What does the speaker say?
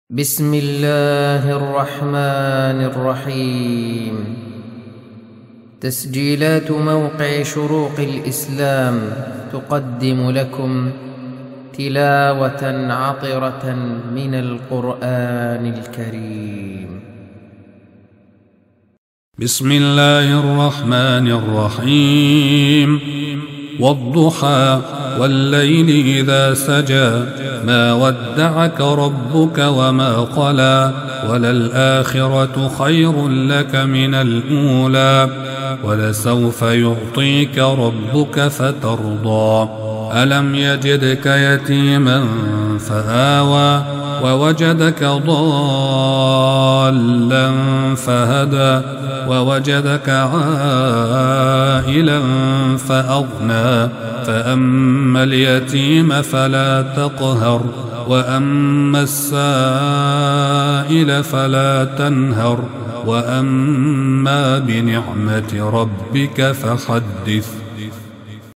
بسم الله الرحمن الرحيم. تسجيلات موقع شروق الإسلام تقدم لكم تلاوة عطرة من القرآن الكريم. بسم الله الرحمن الرحيم. والضحى والليل إذا سجى ما ودعك ربك وما قلى وللآخرة خير لك من الأولى ولسوف يعطيك ربك فترضى ألم يجدك يتيما فآوى ووجدك ضالا فهدى ووجدك عائلا فأغنى فأما اليتيم فلا تقهر وأما السائل فلا تنهر وأما بنعمة ربك فحدث.